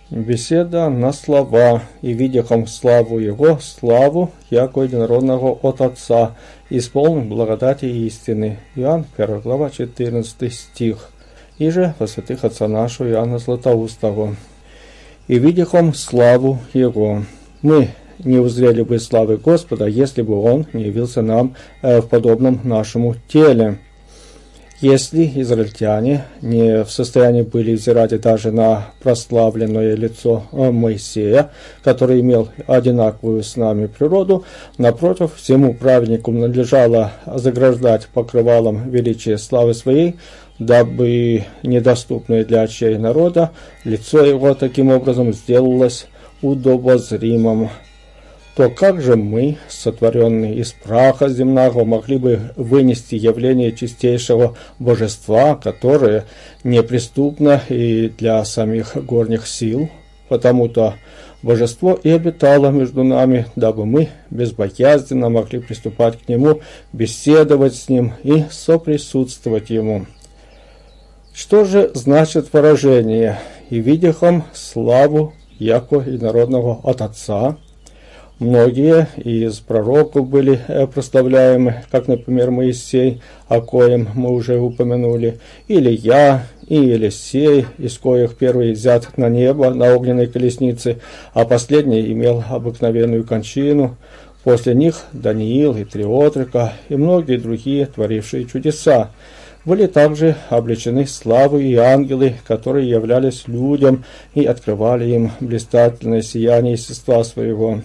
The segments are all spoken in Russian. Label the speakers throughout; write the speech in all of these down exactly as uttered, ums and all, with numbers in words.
Speaker 1: Беседа на слова, и видяхом славу Его, славу, яко единородного от Отца, исполнен благодати и истины. Иоанн, первая глава, четырнадцатый стих. И же во святых Отца нашего Иоанна Златоустого. И видяхом славу Его. Мы не узрели бы славы Господа, если бы Он не явился нам в подобном нашему теле. Если израильтяне не в состоянии были взирать даже на прославленное лицо Моисея, который имел одинаковую с нами природу, напротив, всему праведнику надлежало заграждать покрывалом величия славы своей, дабы недоступное для очей народа лицо его таким образом сделалось удобозримым. То как же мы, сотворенные из праха земного, могли бы вынести явление чистейшего божества, которое неприступно и для самих горних сил? Потому-то божество и обитало между нами, дабы мы безбоязненно могли приступать к нему, беседовать с ним и соприсутствовать ему. Что же значит выражение «и видяхом славу яко единородного от Отца»? Многие из пророков были прославляемы, как, например, Моисей, о коем мы уже упомянули, Илия и Елисей, из коих первый взят на небо на огненной колеснице, а последний имел обыкновенную кончину. После них Даниил и Триотрика и многие другие, творившие чудеса. Были также облечены славой и ангелы, которые являлись людям и открывали им блистательное сияние естества своего.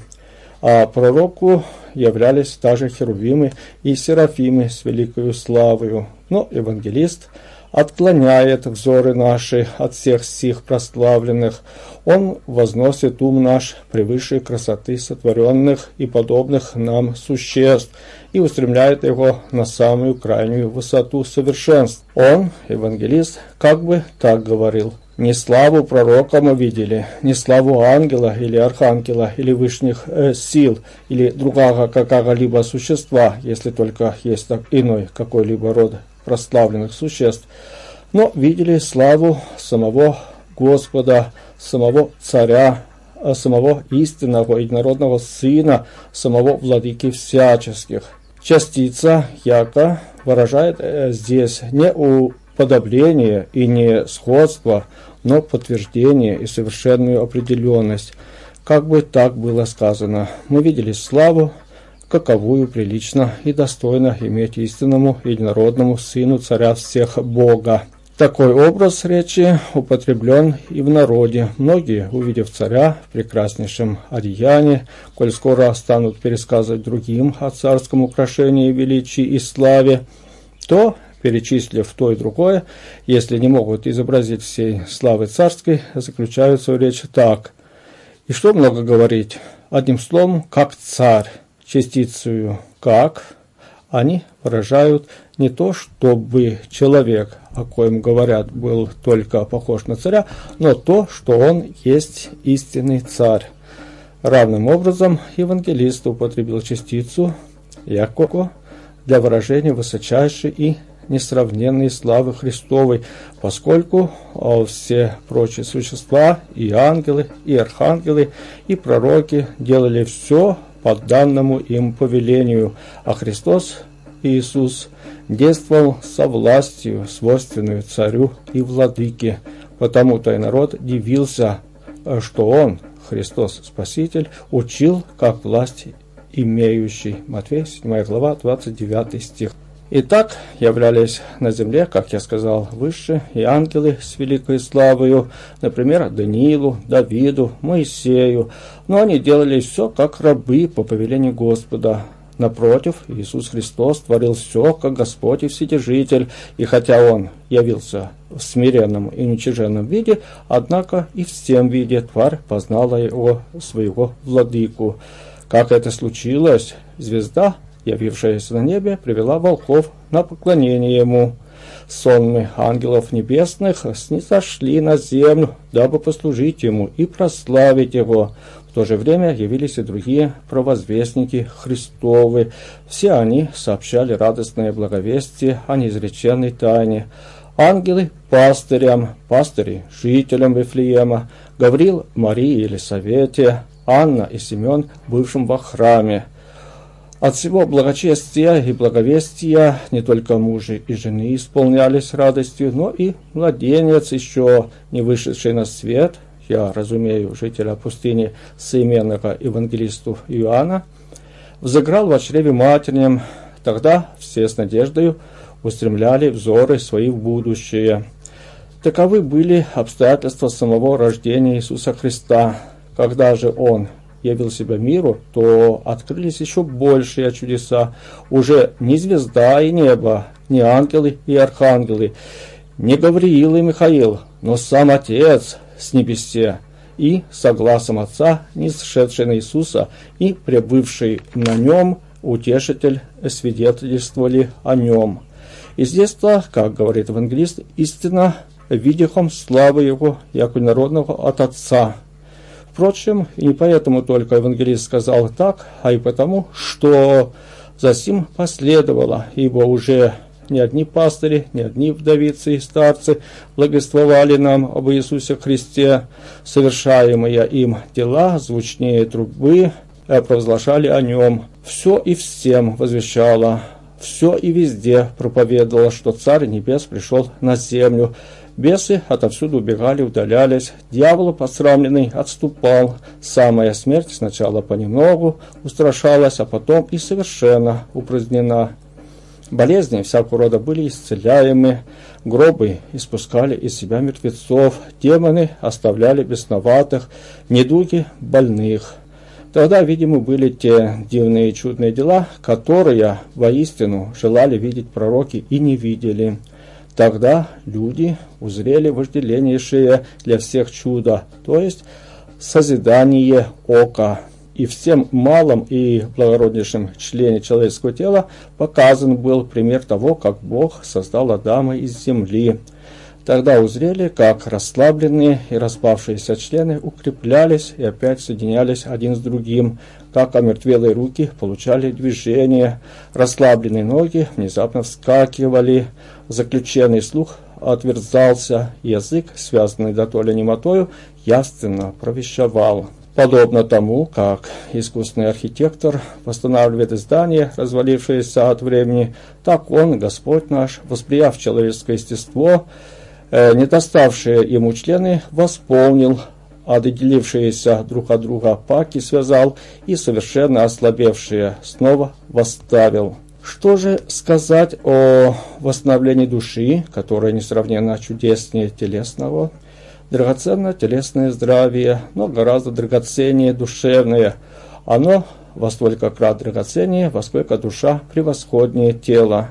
Speaker 1: А пророку являлись также херувимы и серафимы с великою славою. Но евангелист отклоняет взоры наши от всех сих прославленных. Он возносит ум наш превыше красоты сотворенных и подобных нам существ и устремляет его на самую крайнюю высоту совершенств. Он, евангелист, как бы так говорил: не славу пророка мы видели, не славу ангела или архангела или вышних э, сил или другого какого-либо существа, если только есть так иной какой-либо род прославленных существ, но видели славу самого Господа, самого Царя, самого истинного единородного Сына, самого Владыки всяческих. Частица яко выражает э, здесь не уподобление и не сходство, но подтверждение и совершенную определенность. Как бы так было сказано, мы видели славу, каковую прилично и достойно иметь истинному единородному Сыну Царя всех Бога. Такой образ речи употреблен и в народе. Многие, увидев царя в прекраснейшем одеянии, коль скоро станут пересказывать другим о царском украшении, величии и славе, то, перечислив то и другое, если не могут изобразить всей славы царской, заключают свою речь так. И что много говорить? Одним словом, как царь, частицею как, они выражают не то, чтобы человек, о коем говорят, был только похож на царя, но то, что он есть истинный царь. Равным образом евангелист употребил частицу яко для выражения высочайшей и несравненной славы Христовой, поскольку все прочие существа, и ангелы, и архангелы, и пророки делали все по данному им повелению, а Христос, Иисус, действовал со властью, свойственную царю и владыке. Потому-то и народ дивился, что Он, Христос Спаситель, учил как власть имеющий. Матфея, седьмая глава, двадцать девятый стих. Итак, являлись на земле, как я сказал выше, и ангелы с великой славою, например, Даниилу, Давиду, Моисею, но они делали все как рабы по повелению Господа. Напротив, Иисус Христос творил все, как Господь и Вседержитель, и хотя Он явился в смиренном и уничиженном виде, однако и в всем виде тварь познала Его, своего владыку. Как это случилось? Звезда, явившаяся на небе, привела волхвов на поклонение Ему. Сонмы ангелов небесных снизошли на землю, дабы послужить Ему и прославить Его. В то же время явились и другие провозвестники Христовы. Все они сообщали радостное благовестие о неизреченной тайне. ангелы пастырям, пастыри жителям Вифлеема, Гавриил Марии Елисавете, Анна и Симеон, бывшим во храме. От всего благочестия и благовестия не только мужи и жены исполнялись радостью, но и младенец, еще не вышедший на свет, я разумею, жителя пустыни соименного евангелисту Иоанна, взыграл во чреве матернем. Тогда все с надеждою устремляли взоры свои в будущее. Таковы были обстоятельства самого рождения Иисуса Христа. Когда же Он явил себя миру, то открылись еще большие чудеса. Уже не звезда и небо, не ангелы и архангелы, не Гавриил и Михаил, но сам Отец с небесе, и, согласом Отца, нисшедший на Иисуса и пребывший на Нем Утешитель свидетельствовали о Нем. Из детства, как говорит евангелист, истинно видихом славы Его, яко народного от Отца. Впрочем, и не поэтому только евангелист сказал так, а и потому, что за сим последовало, ибо уже не одни пастыри, не одни вдовицы и старцы благовествовали нам об Иисусе Христе, совершаемые им дела, звучнее трубы, провозглашали о Нем. Все и всем возвещало, все и везде проповедовало, что Царь Небес пришел на землю. Бесы отовсюду убегали, удалялись, дьявол посрамленный отступал, самая смерть сначала понемногу устрашалась, а потом и совершенно упразднена. Болезни всякого рода были исцеляемы, гробы испускали из себя мертвецов, демоны оставляли бесноватых, недуги больных. Тогда, видимо, были те дивные и чудные дела, которые воистину желали видеть пророки и не видели. Тогда люди узрели вожделеннейшее для всех чудо, то есть созидание ока. И всем малом и благороднейшем члене человеческого тела показан был пример того, как Бог создал Адама из земли. Тогда узрели, как расслабленные и распавшиеся члены укреплялись и опять соединялись один с другим, как омертвелые руки получали движение, расслабленные ноги внезапно вскакивали, заключенный слух отверзался, язык, связанный дотоле немотою, явственно провещевал. Подобно тому, как искусный архитектор восстанавливает здание, развалившееся от времени, так Он, Господь наш, восприяв человеческое естество, не доставшие ему члены, восполнил, отделившиеся друг от друга паки связал и совершенно ослабевшие снова восставил. Что же сказать о восстановлении души, которая несравненно чудеснее телесного? Драгоценно телесное здравие, но гораздо драгоценнее душевное. Оно во столько крат драгоценнее, во сколько душа превосходнее тела.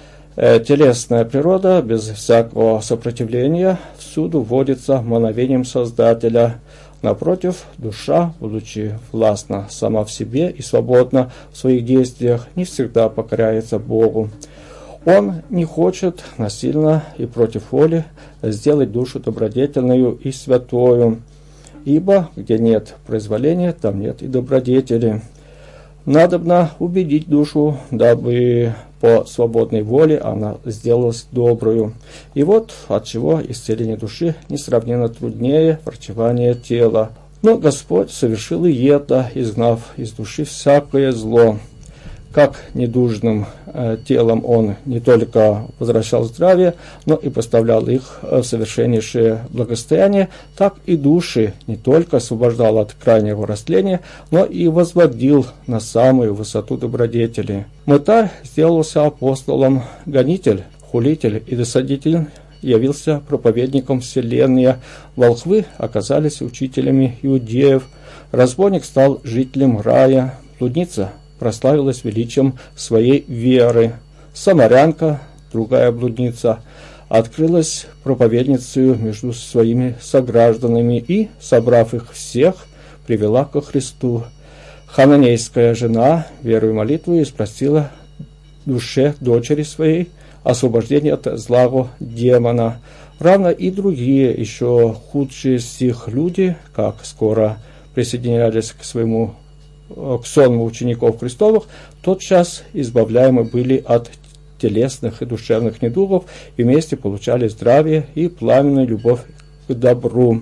Speaker 1: Э, телесная природа без всякого сопротивления всюду вводится мановением Создателя. Напротив, душа, будучи властна сама в себе и свободна в своих действиях, не всегда покоряется Богу. Он не хочет насильно и против воли сделать душу добродетельную и святою, ибо где нет произволения, там нет и добродетели. Надобно убедить душу, дабы по свободной воле она сделалась доброю. И вот отчего исцеление души несравненно труднее врачевания тела. Но Господь совершил и это, изгнав из души всякое зло. Как недужным э, телом Он не только возвращал здравие, но и поставлял их в совершеннейшее благосостояние, так и души не только освобождал от крайнего растления, но и возводил на самую высоту добродетели. Мытарь сделался апостолом, гонитель, хулитель и досадитель явился проповедником вселенной, волхвы оказались учителями иудеев, разбойник стал жителем рая, блудница прославилась величием своей веры. Самарянка, другая блудница, открылась проповедницей между своими согражданами и, собрав их всех, привела ко Христу. Хананейская жена, верою молитвою, спросила душе дочери своей освобождение от злого демона. Равно и другие, еще худшие из них люди, как скоро присоединялись к своему к сонму учеников Христовых, тотчас избавляемы были от телесных и душевных недугов и вместе получали здравие и пламенную любовь к добру.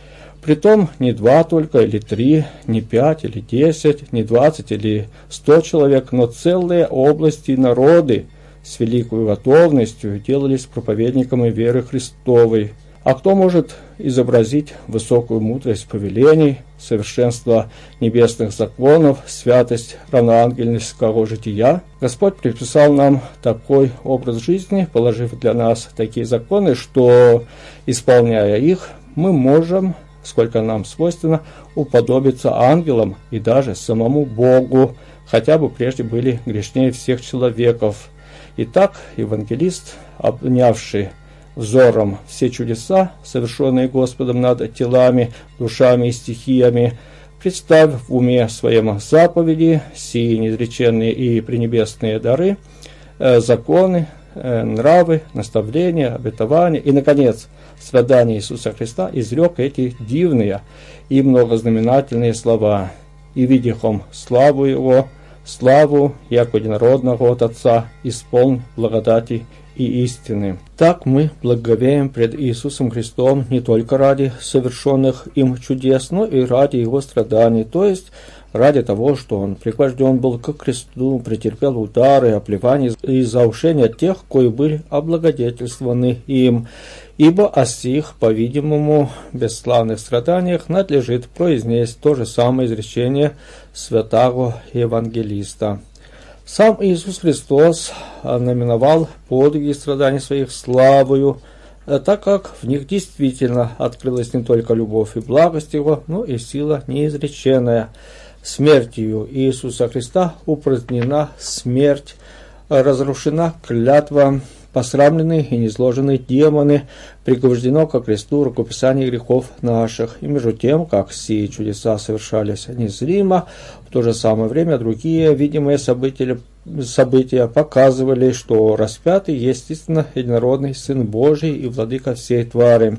Speaker 1: Притом не два только, или три, не пять, или десять, не двадцать, или сто человек, но целые области и народы с великой готовностью делались проповедниками веры Христовой. А кто может изобразить высокую мудрость повелений, совершенство небесных законов, святость равноангельского жития? Господь приписал нам такой образ жизни, положив для нас такие законы, что, исполняя их, мы можем, сколько нам свойственно, уподобиться ангелам и даже самому Богу, хотя бы прежде были грешнее всех человеков. Итак, евангелист, обнявший взором все чудеса, совершенные Господом над телами, душами и стихиями, представив в уме своем заповеди, сии неизреченные и пренебесные дары, э, законы, э, нравы, наставления, обетования и, наконец, страдания Иисуса Христа, изрек эти дивные и многознаменательные слова: «И видихом славу Его, славу, яко единородного от Отца, исполн благодати и истины». Так мы благоговеем пред Иисусом Христом не только ради совершенных им чудес, но и ради Его страданий, то есть ради того, что Он пригвожден был к кресту, претерпел удары, оплевания и заушения тех, кои были облагодетельствованы им. Ибо о сих, по-видимому, бесславных страданиях надлежит произнести то же самое изречение святого евангелиста. Сам Иисус Христос наименовал подвиги и страдания своих славою, так как в них действительно открылась не только любовь и благость Его, но и сила неизреченная. Смертью Иисуса Христа упразднена смерть, разрушена клятва, посрамлены и низложены демоны, пригвождено ко кресту рукописание грехов наших. И между тем, как сии чудеса совершались незримо, в то же самое время другие видимые события, события показывали, что распятый есть истинно единородный Сын Божий и Владыка всей твари.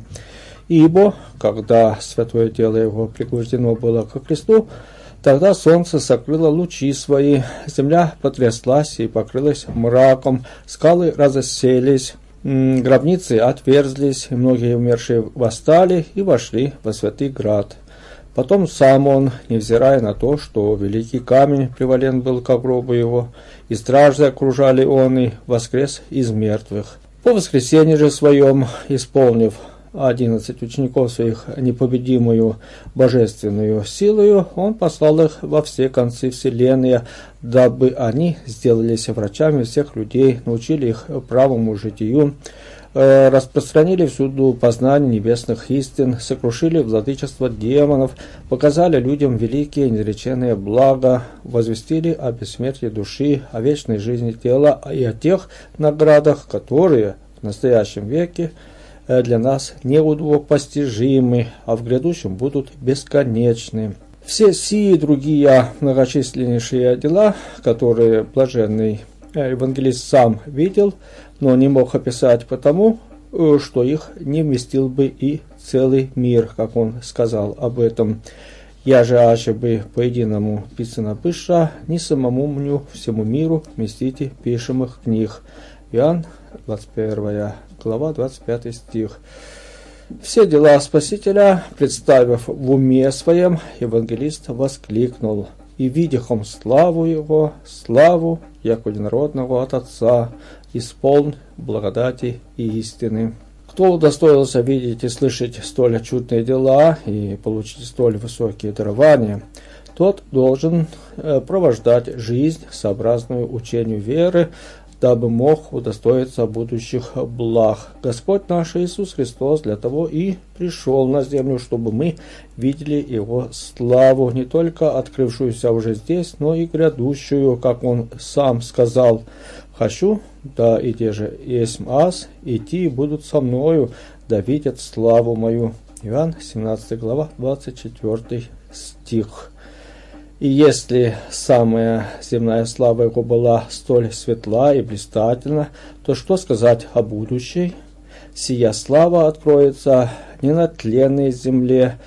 Speaker 1: Ибо, когда святое тело Его пригвождено было ко кресту, тогда солнце сокрыло лучи свои, земля потряслась и покрылась мраком, скалы разоселись, гробницы отверзлись, и многие умершие восстали и вошли во святый град. Потом сам он, невзирая на то, что великий камень привален был к гробу его, и стражи окружали он, и воскрес из мертвых. По воскресенье же своем, исполнив одиннадцать учеников своих непобедимую божественную силою, он послал их во все концы вселенной, дабы они сделались врачами всех людей, научили их правому житию, распространили всюду познание небесных истин, сокрушили владычество демонов, показали людям великие неизреченные блага, возвестили о бессмертии души, о вечной жизни тела и о тех наградах, которые в настоящем веке для нас неудвопостижимы, а в грядущем будут бесконечны. Все сии другие многочисленнейшие дела, которые блаженный евангелист сам видел, но не мог описать потому, что их не вместил бы и целый мир, как он сказал об этом. «Я же, аче бы по единому писано пыша, не самому мню всему миру вместите пишемых книг». Иоанн, двадцать первая глава, двадцать пятый стих. Все дела Спасителя, представив в уме своем, евангелист воскликнул: «И видихом славу Его, славу, яко единородного от Отца, исполн благодати и истины». Кто удостоился видеть и слышать столь чудные дела и получить столь высокие дарования, тот должен провождать жизнь, сообразную учению веры, дабы мог удостоиться будущих благ. Господь наш Иисус Христос для того и пришел на землю, чтобы мы видели Его славу, не только открывшуюся уже здесь, но и грядущую, как Он сам сказал: «Хочу, да и те же есть аз, идти будут со мною, да видят славу мою». Иоанн, семнадцатая глава, двадцать четвёртый стих. И если самая земная слава Его была столь светла и блистательна, то что сказать о будущей? Сия слава откроется не на тленной земле,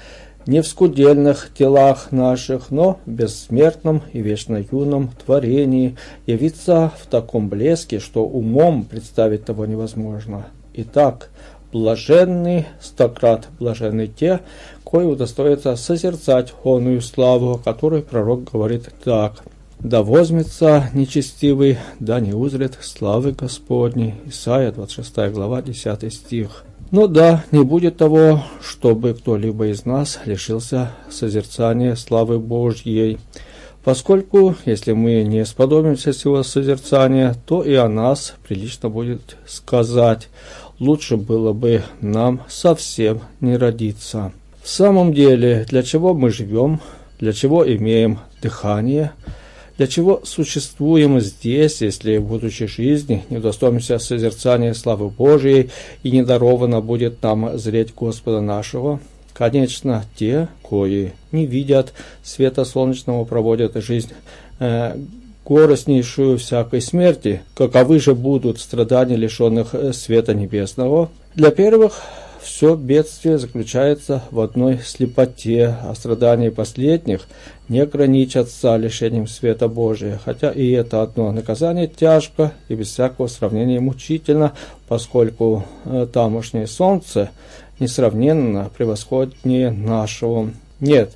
Speaker 1: не в скудельных телах наших, но в бессмертном и вечно юном творении, явиться в таком блеске, что умом представить того невозможно. Итак, блаженны, стократ блаженны те, кои удостоятся созерцать оную славу, о которой пророк говорит так: «Да возьмется нечестивый, да не узрит славы Господней». Исайя двадцать шестая глава, десятый стих. Но да, не будет того, чтобы кто-либо из нас лишился созерцания славы Божьей, поскольку, если мы не сподобимся сего созерцания, то и о нас прилично будет сказать: лучше было бы нам совсем не родиться. В самом деле, для чего мы живем, для чего имеем дыхание, для чего существуем здесь, если, будучи жизни, не удостоимся созерцания славы Божией и не даровано будет нам зреть Господа нашего? Конечно, те, кои не видят света солнечного, проводят жизнь э, горестнейшую всякой смерти, каковы же будут страдания лишенных света небесного? Для первых все бедствие заключается в одной слепоте, а страдания последних не ограничатся лишением света Божия, хотя и это одно наказание тяжко и без всякого сравнения мучительно, поскольку тамошнее солнце несравненно превосходнее нашего. Нет,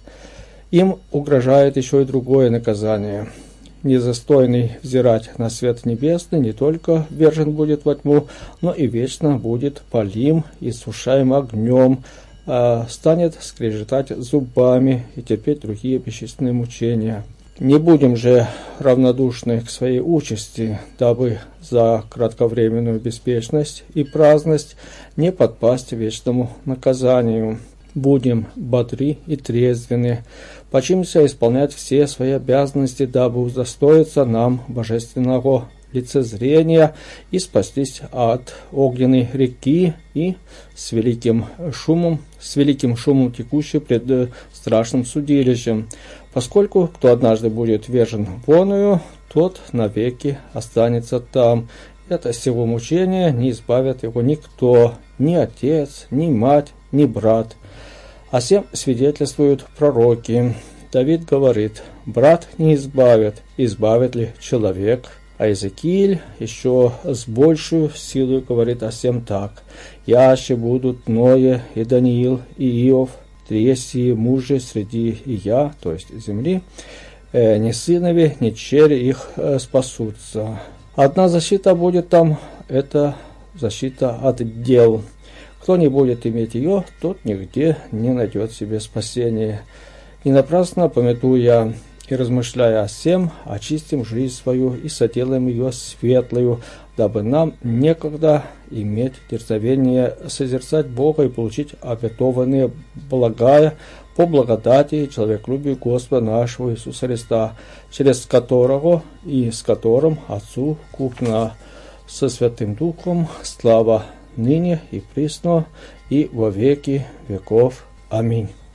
Speaker 1: им угрожает еще и другое наказание. Недостойный взирать на свет небесный не только ввержен будет во тьму, но и вечно будет палим и сушаем огнем, а станет скрежетать зубами и терпеть другие бесчисленные мучения. Не будем же равнодушны к своей участи, дабы за кратковременную беспечность и праздность не подпасть вечному наказанию. Будем бодры и трезвены, почимся исполнять все свои обязанности, дабы удостоиться нам божественного лицезрения и спастись от огненной реки и с великим шумом, с великим шумом текущей пред страшным судилищем. Поскольку кто однажды будет ввержен в оную, тот навеки останется там. Это сего мучения не избавит его никто, ни отец, ни мать, ни брат. О сем свидетельствуют пророки. Давид говорит: «Брат не избавит, избавит ли человек?» А Иезекииль еще с большей силой говорит о сем так: «Яще будут Ноя и Даниил и Иов, три сии мужи среди и я», то есть земли, э, «ни сынови, ни черри их э, спасутся». Одна защита будет там, это защита от дел. Кто не будет иметь ее, тот нигде не найдет себе спасения. Не напрасно, памятуя и размышляя о сем, очистим жизнь свою и соделаем ее светлую, дабы нам некогда иметь дерзновение созерцать Бога и получить обетованные благая по благодати и человеколюбию Господа нашего Иисуса Христа, через которого и с которым Отцу купна со Святым Духом слава ныне и присно и во веки веков. Аминь.